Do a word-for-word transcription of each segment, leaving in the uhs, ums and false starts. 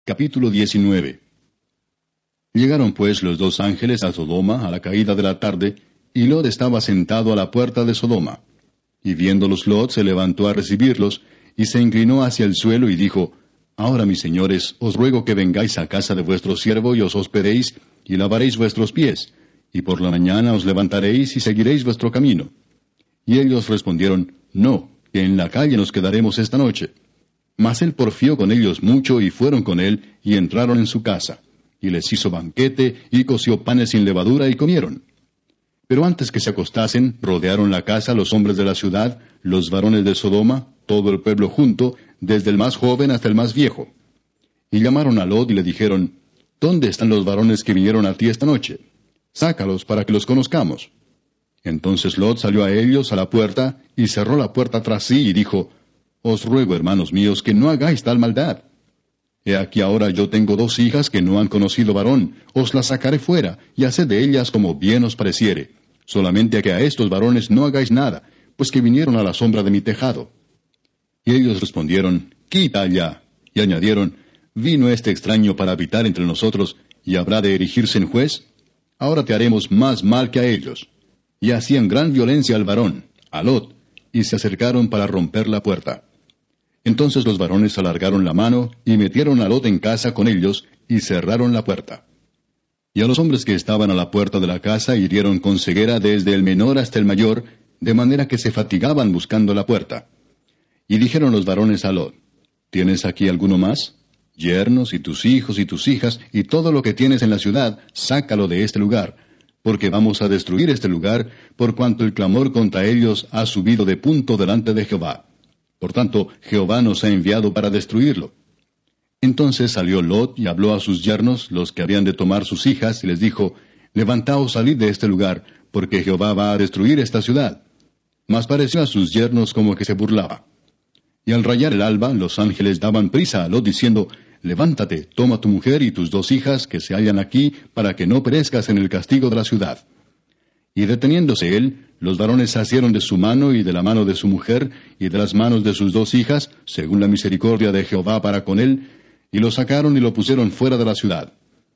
Capítulo diecinueve. Llegaron pues los dos ángeles a Sodoma a la caída de la tarde, y Lot estaba sentado a la puerta de Sodoma. Y viéndolos Lot se levantó a recibirlos, y se inclinó hacia el suelo y dijo, Ahora, mis señores, os ruego que vengáis a casa de vuestro siervo y os hospedéis, y lavaréis vuestros pies, y por la mañana os levantaréis y seguiréis vuestro camino. Y ellos respondieron, No, que en la calle nos quedaremos esta noche. Mas él porfió con ellos mucho, y fueron con él, y entraron en su casa. Y les hizo banquete, y coció panes sin levadura, y comieron. Pero antes que se acostasen, rodearon la casa los hombres de la ciudad, los varones de Sodoma, todo el pueblo junto, desde el más joven hasta el más viejo. Y llamaron a Lot y le dijeron, ¿Dónde están los varones que vinieron a ti esta noche? Sácalos para que los conozcamos. Entonces Lot salió a ellos a la puerta, y cerró la puerta tras sí, y dijo, Os ruego, hermanos míos, que no hagáis tal maldad. He aquí ahora yo tengo dos hijas que no han conocido varón, os las sacaré fuera, y haced de ellas como bien os pareciere. Solamente que a estos varones no hagáis nada, pues que vinieron a la sombra de mi tejado. Y ellos respondieron, Quita allá. Y añadieron, ¿Vino este extraño para habitar entre nosotros, y habrá de erigirse en juez? Ahora te haremos más mal que a ellos. Y hacían gran violencia al varón, a Lot, y se acercaron para romper la puerta. Entonces los varones alargaron la mano, y metieron a Lot en casa con ellos, y cerraron la puerta. Y a los hombres que estaban a la puerta de la casa hirieron con ceguera desde el menor hasta el mayor, de manera que se fatigaban buscando la puerta. Y dijeron los varones a Lot, ¿Tienes aquí alguno más? Yernos, y tus hijos, y tus hijas, y todo lo que tienes en la ciudad, sácalo de este lugar, porque vamos a destruir este lugar, por cuanto el clamor contra ellos ha subido de punto delante de Jehová. Por tanto, Jehová nos ha enviado para destruirlo. Entonces salió Lot y habló a sus yernos, los que habían de tomar sus hijas, y les dijo, Levantaos, salid de este lugar, porque Jehová va a destruir esta ciudad. Mas pareció a sus yernos como que se burlaba. Y al rayar el alba, los ángeles daban prisa a Lot, diciendo, Levántate, toma tu mujer y tus dos hijas que se hallan aquí, para que no perezcas en el castigo de la ciudad. Y deteniéndose él, los varones asieron de su mano y de la mano de su mujer, y de las manos de sus dos hijas, según la misericordia de Jehová para con él, y lo sacaron y lo pusieron fuera de la ciudad.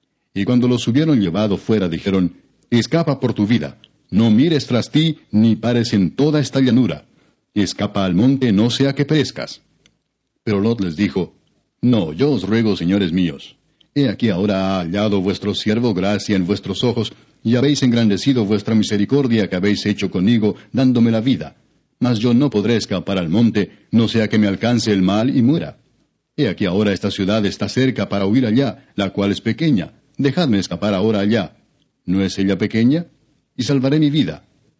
Y cuando los hubieron llevado fuera, dijeron, Escapa por tu vida, no mires tras ti, ni pares en toda esta llanura. Escapa al monte, no sea que perezcas. Pero Lot les dijo, No, yo os ruego, señores míos, he aquí ahora ha hallado vuestro siervo gracia en vuestros ojos, y habéis engrandecido vuestra misericordia que habéis hecho conmigo, dándome la vida. Mas yo no podré escapar al monte, no sea que me alcance el mal y muera. He aquí ahora esta ciudad está cerca para huir allá, la cual es pequeña. Dejadme escapar ahora allá. ¿No es ella pequeña? Y salvaré mi vida.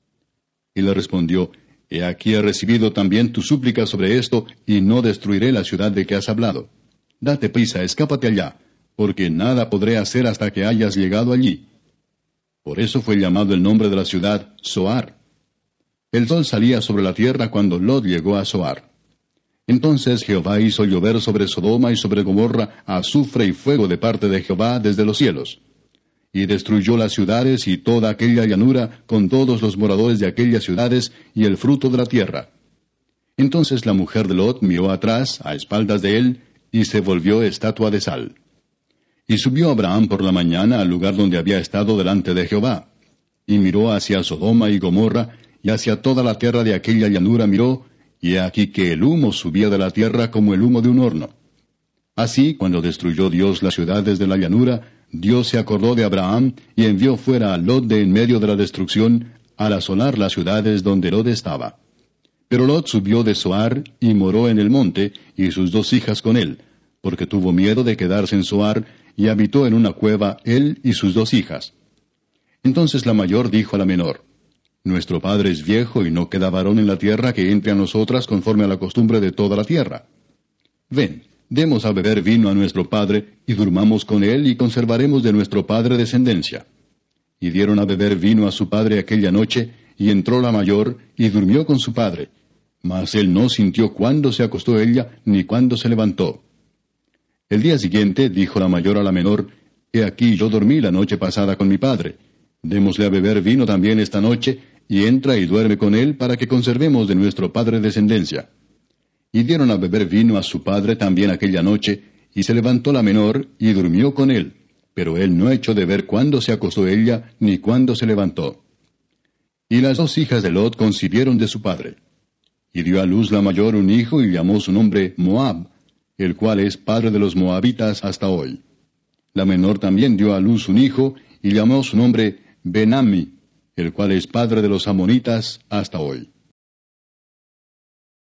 Y le respondió, He aquí he recibido también tu súplica sobre esto, y no destruiré la ciudad de que has hablado. Date prisa, escápate allá, porque nada podré hacer hasta que hayas llegado allí. Por eso fue llamado el nombre de la ciudad Zoar. El sol salía sobre la tierra cuando Lot llegó a Zoar. Entonces Jehová hizo llover sobre Sodoma y sobre Gomorra azufre y fuego de parte de Jehová desde los cielos. Y destruyó las ciudades y toda aquella llanura con todos los moradores de aquellas ciudades y el fruto de la tierra. Entonces la mujer de Lot miró atrás, a espaldas de él, y se volvió estatua de sal. Y subió Abraham por la mañana al lugar donde había estado delante de Jehová. Y miró hacia Sodoma y Gomorra, y hacia toda la tierra de aquella llanura miró, y he aquí que el humo subía de la tierra como el humo de un horno. Así, cuando destruyó Dios las ciudades de la llanura, Dios se acordó de Abraham, y envió fuera a Lot de en medio de la destrucción, al asolar las ciudades donde Lot estaba. Pero Lot subió de Zoar, y moró en el monte, y sus dos hijas con él, porque tuvo miedo de quedarse en Zoar, y habitó en una cueva él y sus dos hijas. Entonces la mayor dijo a la menor, Nuestro padre es viejo, y no queda varón en la tierra que entre a nosotras conforme a la costumbre de toda la tierra. Ven, demos a beber vino a nuestro padre, y durmamos con él, y conservaremos de nuestro padre descendencia. Y dieron a beber vino a su padre aquella noche, y entró la mayor, y durmió con su padre. Mas él no sintió cuándo se acostó ella, ni cuándo se levantó. El día siguiente dijo la mayor a la menor, He aquí yo dormí la noche pasada con mi padre. Démosle a beber vino también esta noche, y entra y duerme con él, para que conservemos de nuestro padre descendencia. Y dieron a beber vino a su padre también aquella noche, Y se levantó la menor, y durmió con él, pero él no echó de ver cuándo se acostó ella, ni cuándo se levantó. Y las dos hijas de Lot concibieron de su padre. Y dio a luz la mayor un hijo, y llamó su nombre Moab, el cual es padre de los moabitas hasta hoy. La menor también dio a luz un hijo, y llamó su nombre Ben-ammi, el cual es padre de los amonitas hasta hoy.